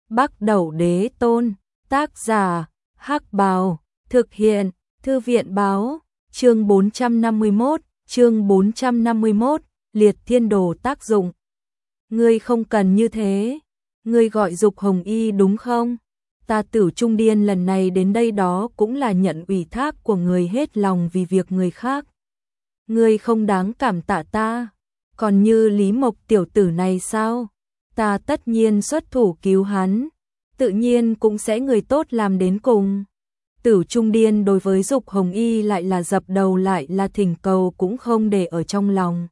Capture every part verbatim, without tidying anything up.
Bắc Đẩu Đế Tôn, tác giả, Hắc Bào, thực hiện, Thư viện báo, chương bốn trăm năm mươi mốt, chương bốn trăm năm mươi mốt, liệt thiên đồ tác dụng. Ngươi không cần như thế, ngươi gọi Dục Hồng Y đúng không? Ta Tử Trung Điên lần này đến đây đó cũng là nhận ủy thác của người hết lòng vì việc người khác. Ngươi không đáng cảm tạ ta, còn như Lý Mộc tiểu tử này sao? Ta tất nhiên xuất thủ cứu hắn, tự nhiên cũng sẽ người tốt làm đến cùng. Tử Trung Điên đối với Dục Hồng Y lại là dập đầu lại là thỉnh cầu cũng không để ở trong lòng.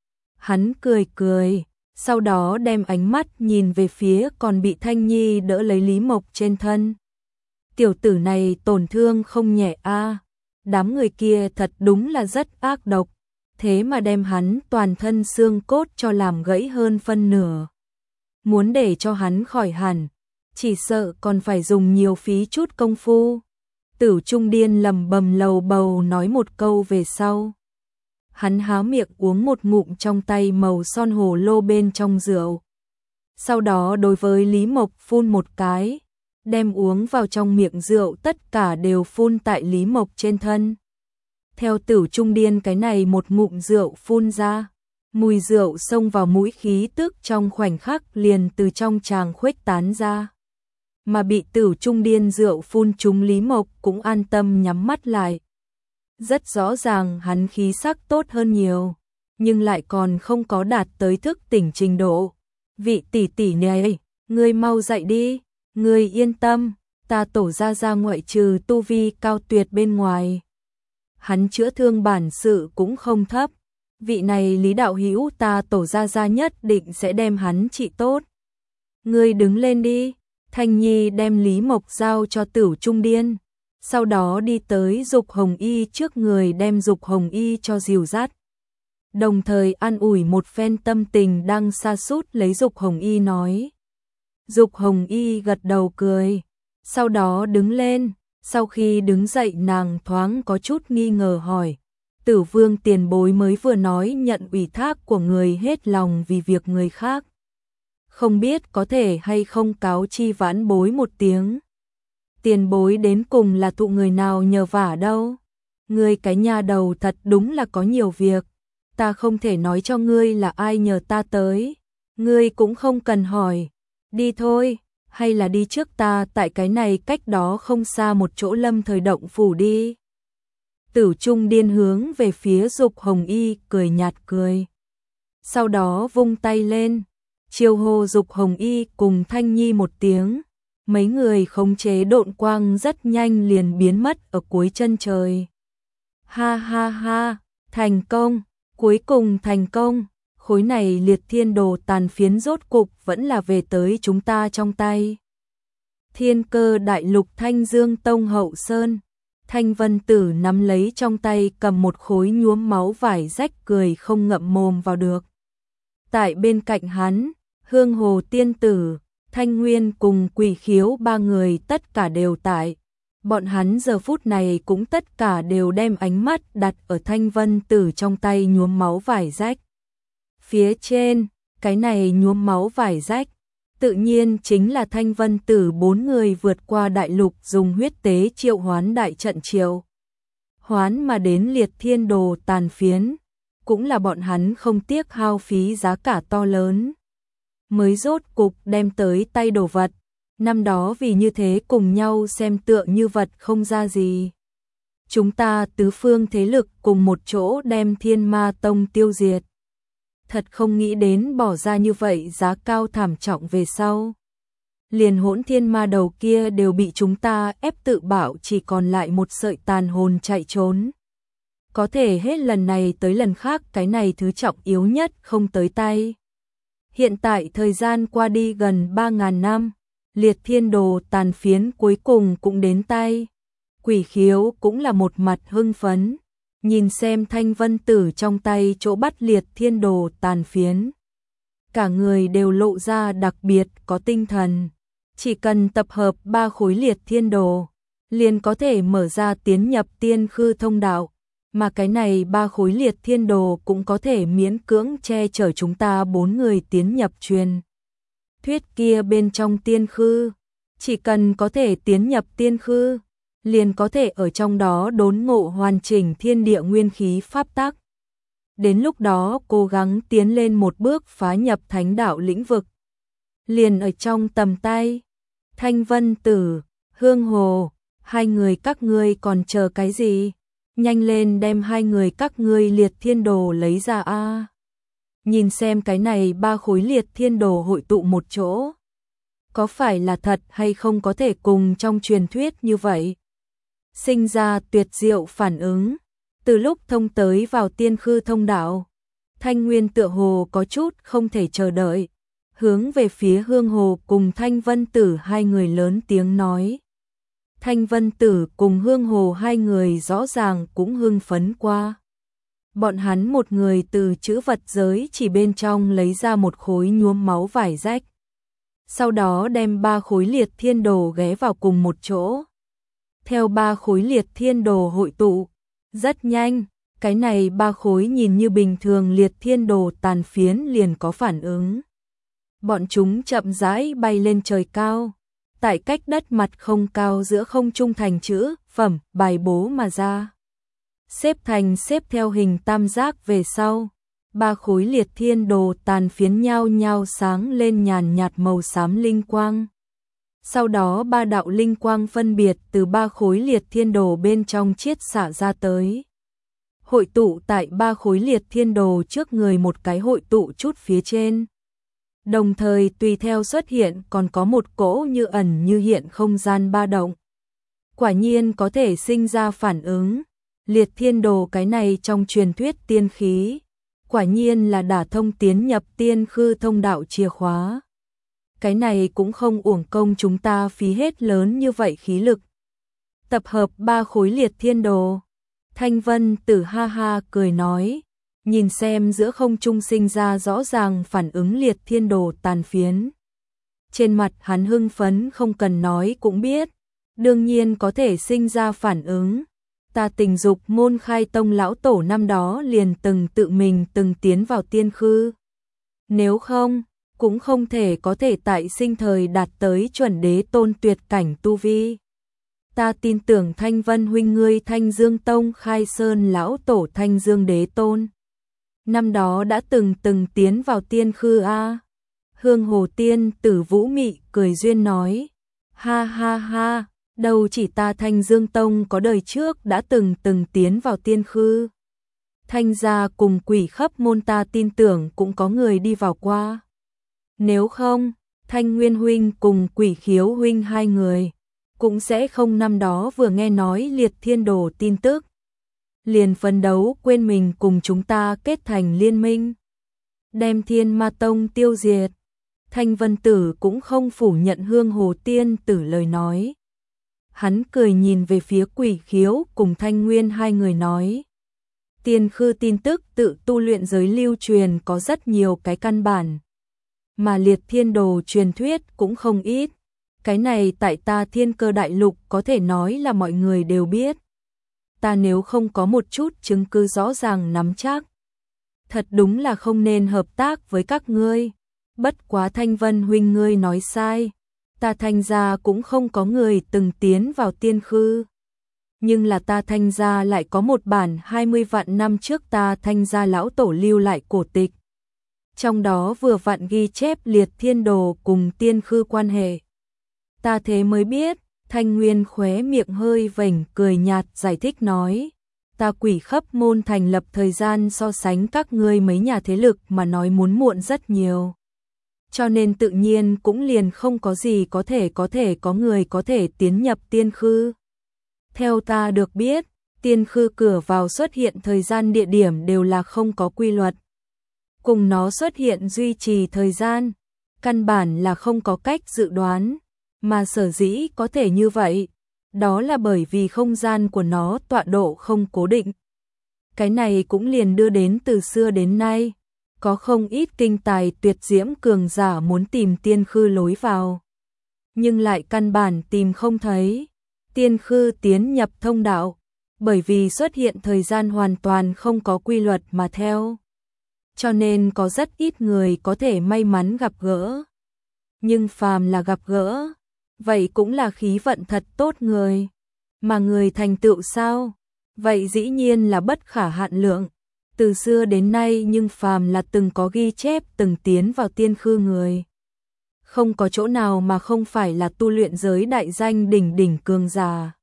Hắn cười cười, sau đó đem ánh mắt nhìn về phía còn bị Thanh Nhi đỡ lấy Lý Mộc trên thân. Tiểu tử này tổn thương không nhẹ a, đám người kia thật đúng là rất ác độc, thế mà đem hắn toàn thân xương cốt cho làm gãy hơn phân nửa. Muốn để cho hắn khỏi hẳn, chỉ sợ còn phải dùng nhiều phí chút công phu. Tử Trung Điên lầm bầm lầu bầu nói một câu về sau. Hắn há miệng uống một ngụm trong tay màu son hồ lô bên trong rượu. Sau đó đối với Lý Mộc phun một cái, đem uống vào trong miệng rượu tất cả đều phun tại Lý Mộc trên thân. Theo Tử Trung Điên cái này một ngụm rượu phun ra, mùi rượu xông vào mũi, khí tức trong khoảnh khắc liền từ trong tràng khuếch tán ra. Mà bị Tử Trung Điên rượu phun trúng Lý Mộc cũng an tâm nhắm mắt lại. Rất rõ ràng hắn khí sắc tốt hơn nhiều, nhưng lại còn không có đạt tới thức tỉnh trình độ. Vị tỷ tỷ này, ngươi mau dậy đi, ngươi yên tâm, ta Tổ gia gia ngoại trừ tu vi cao tuyệt bên ngoài, hắn chữa thương bản sự cũng không thấp. Vị này Lý đạo hữu ta Tổ gia gia nhất định sẽ đem hắn trị tốt. Ngươi đứng lên đi. Thanh Nhi đem Lý Mộc giao cho Tử Trung Điên, sau đó đi tới Dục Hồng Y trước người đem Dục Hồng Y cho dìu dắt. Đồng thời an ủi một phen tâm tình đang sa sút lấy Dục Hồng Y nói. Dục Hồng Y gật đầu cười, sau đó đứng lên, sau khi đứng dậy nàng thoáng có chút nghi ngờ hỏi. Tử Vương tiền bối mới vừa nói nhận ủy thác của người hết lòng vì việc người khác. Không biết có thể hay không cáo chi vãn bối một tiếng. Tiền bối đến cùng là thụ người nào nhờ vả đâu. Ngươi cái nhà đầu thật đúng là có nhiều việc. Ta không thể nói cho ngươi là ai nhờ ta tới. Ngươi cũng không cần hỏi. Đi thôi, hay là đi trước ta tại cái này cách đó không xa một chỗ Lâm Thời động phủ đi. Tử Trung Điên hướng về phía Dục Hồng Y cười nhạt cười. Sau đó vung tay lên. Chiêu hô Dục Hồng Y cùng Thanh Nhi một tiếng, mấy người khống chế độn quang rất nhanh liền biến mất ở cuối chân trời. Ha ha ha, thành công, cuối cùng thành công, khối này liệt thiên đồ tàn phiến rốt cục vẫn là về tới chúng ta trong tay. Thiên Cơ Đại Lục Thanh Dương Tông hậu sơn, Thanh Vân Tử nắm lấy trong tay cầm một khối nhuốm máu vải rách cười không ngậm mồm vào được. Tại bên cạnh hắn, Hương Hồ Tiên Tử, Thanh Nguyên cùng Quỷ Khiếu ba người tất cả đều tại. Bọn hắn giờ phút này cũng tất cả đều đem ánh mắt đặt ở Thanh Vân Tử trong tay nhuốm máu vải rách. Phía trên, cái này nhuốm máu vải rách, tự nhiên chính là Thanh Vân Tử bốn người vượt qua đại lục dùng huyết tế triệu hoán đại trận triệu. Hoán mà đến liệt thiên đồ tàn phiến, cũng là bọn hắn không tiếc hao phí giá cả to lớn. Mới rốt cục đem tới tay đồ vật, năm đó vì như thế cùng nhau xem tựa như vật không ra gì. Chúng ta tứ phương thế lực cùng một chỗ đem Thiên Ma Tông tiêu diệt. Thật không nghĩ đến bỏ ra như vậy giá cao thảm trọng về sau. Liền hỗn thiên ma đầu kia đều bị chúng ta ép tự bảo chỉ còn lại một sợi tàn hồn chạy trốn. Có thể hết lần này tới lần khác cái này thứ trọng yếu nhất không tới tay. Hiện tại thời gian qua đi gần ba ngàn năm, liệt thiên đồ tàn phiến cuối cùng cũng đến tay. Quỷ Khiếu cũng là một mặt hưng phấn, nhìn xem Thanh Vân Tử trong tay chỗ bắt liệt thiên đồ tàn phiến. Cả người đều lộ ra đặc biệt có tinh thần, chỉ cần tập hợp ba khối liệt thiên đồ, liền có thể mở ra tiến nhập tiên khư thông đạo. Mà cái này ba khối liệt thiên đồ cũng có thể miễn cưỡng che chở chúng ta bốn người tiến nhập truyền thuyết kia bên trong tiên khư, chỉ cần có thể tiến nhập tiên khư, liền có thể ở trong đó đốn ngộ hoàn chỉnh thiên địa nguyên khí pháp tắc. Đến lúc đó cố gắng tiến lên một bước phá nhập thánh đạo lĩnh vực. Liền ở trong tầm tay. Thanh Vân Tử, Hương Hồ, hai người các ngươi còn chờ cái gì? Nhanh lên đem hai người các ngươi liệt thiên đồ lấy ra a. Nhìn xem cái này ba khối liệt thiên đồ hội tụ một chỗ. Có phải là thật hay không có thể cùng trong truyền thuyết như vậy? Sinh ra tuyệt diệu phản ứng. Từ lúc thông tới vào tiên khư thông đạo, Thanh Nguyên tựa hồ có chút không thể chờ đợi. Hướng về phía Hương Hồ cùng Thanh Vân Tử hai người lớn tiếng nói. Thanh Vân Tử cùng Hương Hồ hai người rõ ràng cũng hưng phấn qua. Bọn hắn một người từ chữ vật giới chỉ bên trong lấy ra một khối nhuốm máu vải rách. Sau đó đem ba khối liệt thiên đồ ghé vào cùng một chỗ. Theo ba khối liệt thiên đồ hội tụ, rất nhanh, cái này ba khối nhìn như bình thường liệt thiên đồ tàn phiến liền có phản ứng. Bọn chúng chậm rãi bay lên trời cao, tại cách đất mặt không cao giữa không trung thành chữ, phẩm, bài bố mà ra. Xếp thành xếp theo hình tam giác về sau, ba khối liệt thiên đồ tàn phiến nhau nhau sáng lên nhàn nhạt màu xám linh quang. Sau đó ba đạo linh quang phân biệt từ ba khối liệt thiên đồ bên trong chiết xả ra tới. Hội tụ tại ba khối liệt thiên đồ trước người một cái hội tụ chút phía trên. Đồng thời tùy theo xuất hiện còn có một cỗ như ẩn như hiện không gian ba động. Quả nhiên có thể sinh ra phản ứng. Liệt thiên đồ cái này trong truyền thuyết tiên khí. Quả nhiên là đả thông tiến nhập tiên khư thông đạo chìa khóa. Cái này cũng không uổng công chúng ta phí hết lớn như vậy khí lực. Tập hợp ba khối liệt thiên đồ. Thanh Vân Tử ha ha cười nói. Nhìn xem giữa không trung sinh ra rõ ràng phản ứng liệt thiên đồ tàn phiến. Trên mặt hắn hưng phấn không cần nói cũng biết. Đương nhiên có thể sinh ra phản ứng. Ta tình dục môn khai tông lão tổ năm đó liền từng tự mình từng tiến vào tiên khư. Nếu không, cũng không thể có thể tại sinh thời đạt tới chuẩn đế tôn tuyệt cảnh tu vi. Ta tin tưởng Thanh Vân huynh ngươi Thanh Dương Tông khai sơn lão tổ Thanh Dương đế tôn. Năm đó đã từng từng tiến vào tiên khư a. Hương Hồ tiên tử Vũ Mị cười duyên nói. Ha ha ha, đâu chỉ ta Thanh Dương Tông có đời trước đã từng từng tiến vào tiên khư. Thanh gia cùng Quỷ Khấp môn ta tin tưởng cũng có người đi vào qua. Nếu không, Thanh Nguyên huynh cùng Quỷ Khiếu huynh hai người cũng sẽ không năm đó vừa nghe nói liệt thiên đồ tin tức. Liền phấn đấu quên mình cùng chúng ta kết thành liên minh. Đem Thiên Ma Tông tiêu diệt. Thanh Vân Tử cũng không phủ nhận Hương Hồ tiên tử lời nói. Hắn cười nhìn về phía Quỷ Khiếu cùng Thanh Nguyên hai người nói. Tiên khư tin tức tự tu luyện giới lưu truyền có rất nhiều cái căn bản. Mà liệt thiên đồ truyền thuyết cũng không ít. Cái này tại ta Thiên Cơ đại lục có thể nói là mọi người đều biết. Ta nếu không có một chút chứng cứ rõ ràng nắm chắc, thật đúng là không nên hợp tác với các ngươi. Bất quá Thanh Vân huynh ngươi nói sai. Ta Thanh gia cũng không có người từng tiến vào tiên khư. Nhưng là ta Thanh gia lại có một bản hai mươi vạn năm trước ta Thanh gia lão tổ lưu lại cổ tịch. Trong đó vừa vặn ghi chép liệt thiên đồ cùng tiên khư quan hệ. Ta thế mới biết. Thanh Nguyên khóe miệng hơi vểnh cười nhạt giải thích nói. Ta Quỷ Khấp môn thành lập thời gian so sánh các ngươi mấy nhà thế lực mà nói muốn muộn rất nhiều. Cho nên tự nhiên cũng liền không có gì có thể có thể có người có thể tiến nhập tiên khư. Theo ta được biết, tiên khư cửa vào xuất hiện thời gian địa điểm đều là không có quy luật. Cùng nó xuất hiện duy trì thời gian, căn bản là không có cách dự đoán. Mà sở dĩ có thể như vậy, đó là bởi vì không gian của nó tọa độ không cố định. Cái này cũng liền đưa đến từ xưa đến nay, có không ít kinh tài tuyệt diễm cường giả muốn tìm tiên khư lối vào. Nhưng lại căn bản tìm không thấy, tiên khư tiến nhập thông đạo, bởi vì xuất hiện thời gian hoàn toàn không có quy luật mà theo. Cho nên có rất ít người có thể may mắn gặp gỡ. nhưng phàm là gặp gỡ, vậy cũng là khí vận thật tốt người. Mà người thành tựu sao? Vậy dĩ nhiên là bất khả hạn lượng. Từ xưa đến nay nhưng phàm là từng có ghi chép từng tiến vào tiên khư người. Không có chỗ nào mà không phải là tu luyện giới đại danh đỉnh đỉnh cường giả.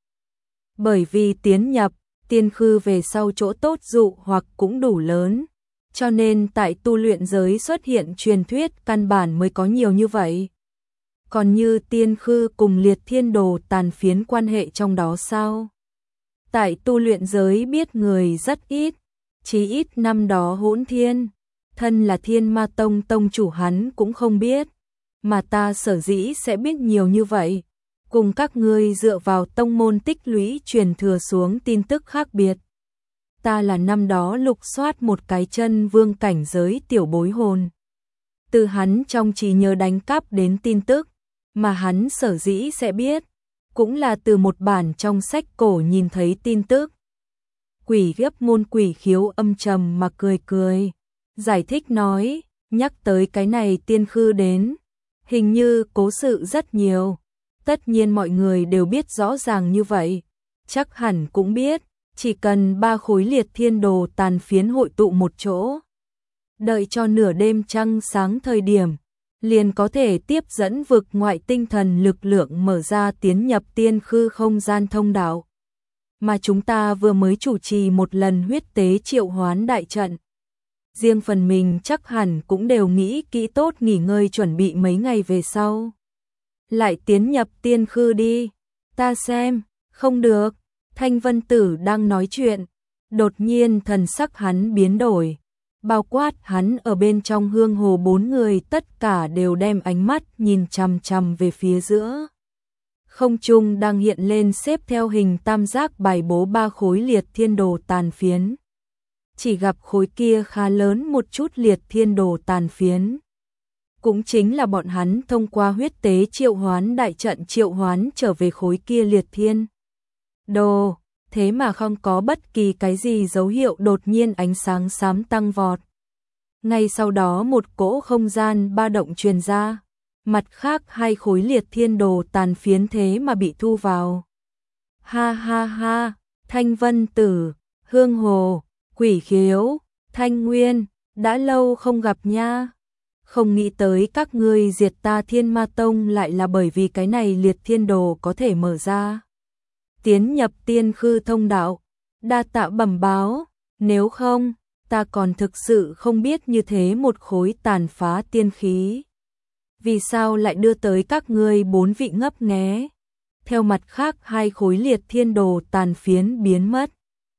Bởi vì tiến nhập, tiên khư về sau chỗ tốt dụ hoặc cũng đủ lớn. Cho nên tại tu luyện giới xuất hiện truyền thuyết căn bản mới có nhiều như vậy. Còn như tiên khư cùng liệt thiên đồ tàn phiến quan hệ trong đó sao? Tại tu luyện giới biết người rất ít, chí ít năm đó Hỗn Thiên, thân là Thiên Ma Tông tông chủ hắn cũng không biết, mà ta sở dĩ sẽ biết nhiều như vậy, cùng các ngươi dựa vào tông môn tích lũy truyền thừa xuống tin tức khác biệt. Ta là năm đó lục soát một cái chân vương cảnh giới tiểu bối hồn. Từ hắn trong trí nhớ đánh cắp đến tin tức, mà hắn sở dĩ sẽ biết, cũng là từ một bản trong sách cổ nhìn thấy tin tức. Quỷ gấp môn Quỷ Khiếu âm trầm mà cười cười, giải thích nói, nhắc tới cái này tiên khư đến, hình như cố sự rất nhiều, tất nhiên mọi người đều biết rõ ràng như vậy, chắc hẳn cũng biết, chỉ cần ba khối liệt thiên đồ tàn phiến hội tụ một chỗ, đợi cho nửa đêm trăng sáng thời điểm, liền có thể tiếp dẫn vực ngoại tinh thần lực lượng mở ra tiến nhập tiên khư không gian thông đạo. Mà chúng ta vừa mới chủ trì một lần huyết tế triệu hoán đại trận. Riêng phần mình chắc hẳn cũng đều nghĩ kỹ tốt nghỉ ngơi chuẩn bị mấy ngày về sau. Lại tiến nhập tiên khư đi, ta xem, không được, Thanh Vân Tử đang nói chuyện, đột nhiên thần sắc hắn biến đổi. Bao quát hắn ở bên trong hương hồ bốn người tất cả đều đem ánh mắt nhìn chằm chằm về phía giữa. Không trung đang hiện lên xếp theo hình tam giác bài bố ba khối liệt thiên đồ tàn phiến. Chỉ gặp khối kia khá lớn một chút liệt thiên đồ tàn phiến. Cũng chính là bọn hắn thông qua huyết tế triệu hoán đại trận triệu hoán trở về khối kia liệt thiên đồ. Thế mà không có bất kỳ cái gì dấu hiệu đột nhiên ánh sáng xám tăng vọt. Ngay sau đó một cỗ không gian ba động truyền ra, mặt khác hai khối liệt thiên đồ tàn phiến thế mà bị thu vào. Ha ha ha, Thanh Vân Tử, Hương Hồ, Quỷ Khiếu, Thanh Nguyên, đã lâu không gặp nha. Không nghĩ tới các ngươi diệt ta Thiên Ma Tông lại là bởi vì cái này liệt thiên đồ có thể mở ra. Tiến nhập tiên khư thông đạo, đa tạ bẩm báo, nếu không, ta còn thực sự không biết như thế một khối tàn phá tiên khí. Vì sao lại đưa tới các ngươi bốn vị ngấp nghé? Theo mặt khác hai khối liệt thiên đồ tàn phiến biến mất.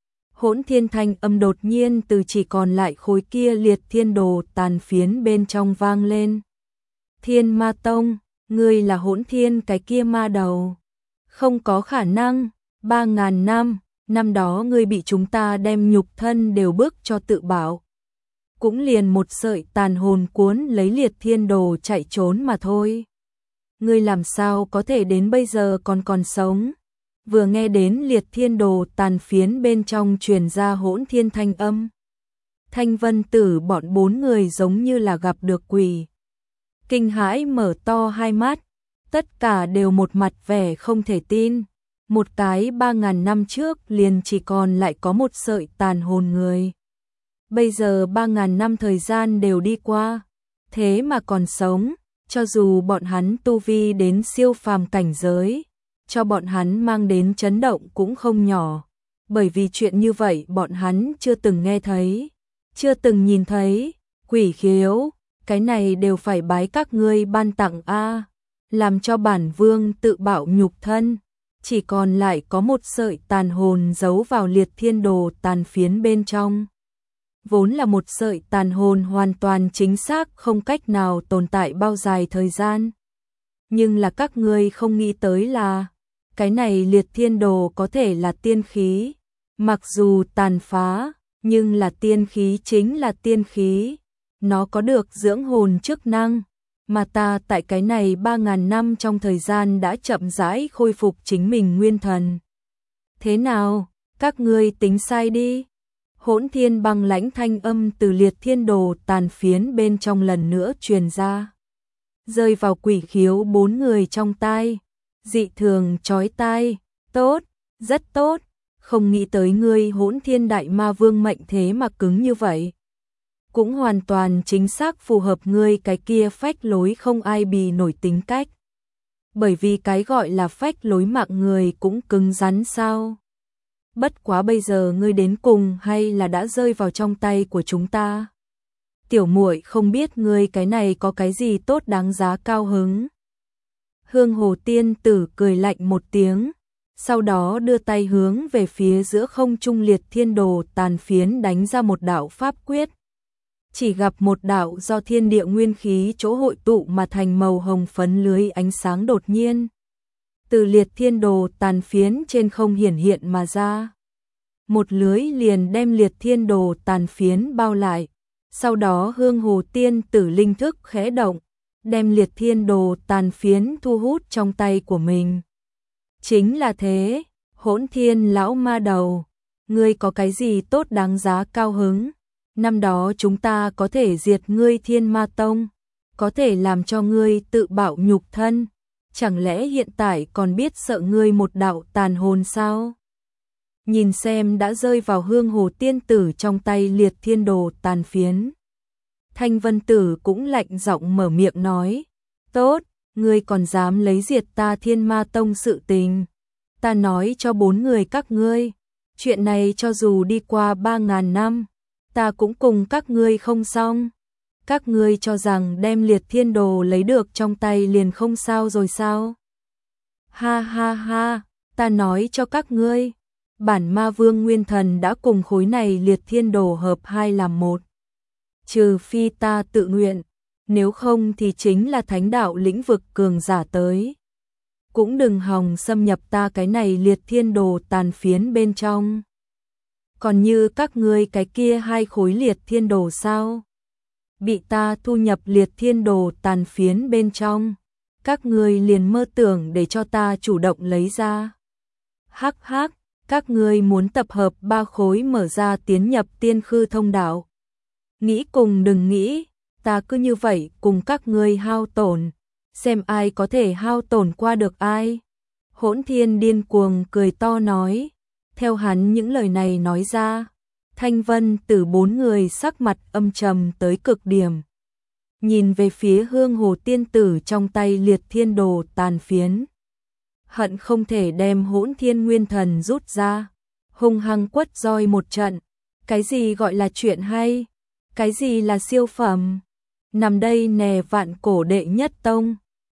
Hỗn Thiên thanh âm đột nhiên từ chỉ còn lại khối kia liệt thiên đồ tàn phiến bên trong vang lên. Thiên Ma Tông, ngươi là Hỗn Thiên cái kia ma đầu. Không có khả năng, ba ngàn năm, năm đó ngươi bị chúng ta đem nhục thân đều bức cho tự bảo. Cũng liền một sợi tàn hồn cuốn lấy liệt thiên đồ chạy trốn mà thôi. Ngươi làm sao có thể đến bây giờ còn còn sống? Vừa nghe đến liệt thiên đồ tàn phiến bên trong truyền ra Hỗn Thiên thanh âm. Thanh Vân Tử bọn bốn người giống như là gặp được quỷ. Kinh hãi mở to hai mắt, tất cả đều một mặt vẻ không thể tin. Một cái ba ngàn năm trước liền chỉ còn lại có một sợi tàn hồn người. Bây giờ ba ngàn năm thời gian đều đi qua, thế mà còn sống, cho dù bọn hắn tu vi đến siêu phàm cảnh giới, cho bọn hắn mang đến chấn động cũng không nhỏ, bởi vì chuyện như vậy bọn hắn chưa từng nghe thấy, chưa từng nhìn thấy. Quỷ Khiếu, cái này đều phải bái các ngươi ban tặng a, làm cho bản vương tự bạo nhục thân, chỉ còn lại có một sợi tàn hồn giấu vào liệt thiên đồ tàn phiến bên trong. Vốn là một sợi tàn hồn hoàn toàn chính xác không cách nào tồn tại bao dài thời gian. Nhưng là các ngươi không nghĩ tới là, cái này liệt thiên đồ có thể là tiên khí. Mặc dù tàn phá, nhưng là tiên khí chính là tiên khí. Nó có được dưỡng hồn chức năng, mà ta tại cái này ba ngàn năm trong thời gian đã chậm rãi khôi phục chính mình nguyên thần. Thế nào, các ngươi tính sai đi. Hỗn Thiên băng lãnh thanh âm từ liệt thiên đồ tàn phiến bên trong lần nữa truyền ra. rơi vào quỷ khiếu bốn người trong tai, dị thường chói tai, tốt, rất tốt, không nghĩ tới ngươi Hỗn Thiên Đại Ma Vương mệnh thế mà cứng như vậy. Cũng hoàn toàn chính xác phù hợp ngươi cái kia phách lối không ai bì nổi tính cách. Bởi vì cái gọi là phách lối mạng người cũng cứng rắn sao? Bất quá bây giờ ngươi đến cùng hay là đã rơi vào trong tay của chúng ta? Tiểu muội không biết ngươi cái này có cái gì tốt đáng giá cao hứng. Hương Hồ Tiên Tử cười lạnh một tiếng, sau đó đưa tay hướng về phía giữa không trung liệt thiên đồ tàn phiến đánh ra một đạo pháp quyết. Chỉ gặp một đạo do thiên địa nguyên khí chỗ hội tụ mà thành màu hồng phấn lưới ánh sáng đột nhiên từ liệt thiên đồ tàn phiến trên không hiển hiện mà ra. Một lưới liền đem liệt thiên đồ tàn phiến bao lại, sau đó Hương Hồ Tiên Tử linh thức khẽ động, đem liệt thiên đồ tàn phiến thu hút trong tay của mình. Chính là thế, Hỗn Thiên lão ma đầu, ngươi có cái gì tốt đáng giá cao hứng? Năm đó chúng ta có thể diệt ngươi Thiên Ma Tông, có thể làm cho ngươi tự bạo nhục thân, chẳng lẽ hiện tại còn biết sợ ngươi một đạo tàn hồn sao? Nhìn xem đã rơi vào Hương Hồ Tiên Tử trong tay liệt thiên đồ tàn phiến. Thanh Vân Tử cũng lạnh giọng mở miệng nói, tốt, ngươi còn dám lấy diệt ta Thiên Ma Tông sự tình. Ta nói cho bốn người các ngươi, chuyện này cho dù đi qua ba ngàn năm, ta cũng cùng các ngươi không xong. Các ngươi cho rằng đem liệt thiên đồ lấy được trong tay liền không sao rồi sao? Ha ha ha, ta nói cho các ngươi, bản ma vương nguyên thần đã cùng khối này liệt thiên đồ hợp hai làm một. Trừ phi ta tự nguyện, nếu không thì chính là thánh đạo lĩnh vực cường giả tới. Cũng đừng hòng xâm nhập ta cái này liệt thiên đồ tàn phiến bên trong. Còn như các ngươi cái kia hai khối liệt thiên đồ sao? Bị ta thu nhập liệt thiên đồ tàn phiến bên trong, các ngươi liền mơ tưởng để cho ta chủ động lấy ra. Hắc hắc, các ngươi muốn tập hợp ba khối mở ra tiến nhập tiên khư thông đạo. Nghĩ cùng đừng nghĩ, ta cứ như vậy cùng các ngươi hao tổn, xem ai có thể hao tổn qua được ai. Hỗn Thiên điên cuồng cười to nói, theo hắn những lời này nói ra, Thanh Vân Tử bốn người sắc mặt âm trầm tới cực điểm. Nhìn về phía Hương Hồ Tiên Tử trong tay liệt thiên đồ tàn phiến. Hận không thể đem Hỗn Thiên Nguyên Thần rút ra, hung hăng quất roi một trận. Cái gì gọi là chuyện hay? Cái gì là siêu phẩm? Nằm đây nè vạn cổ đệ nhất tông.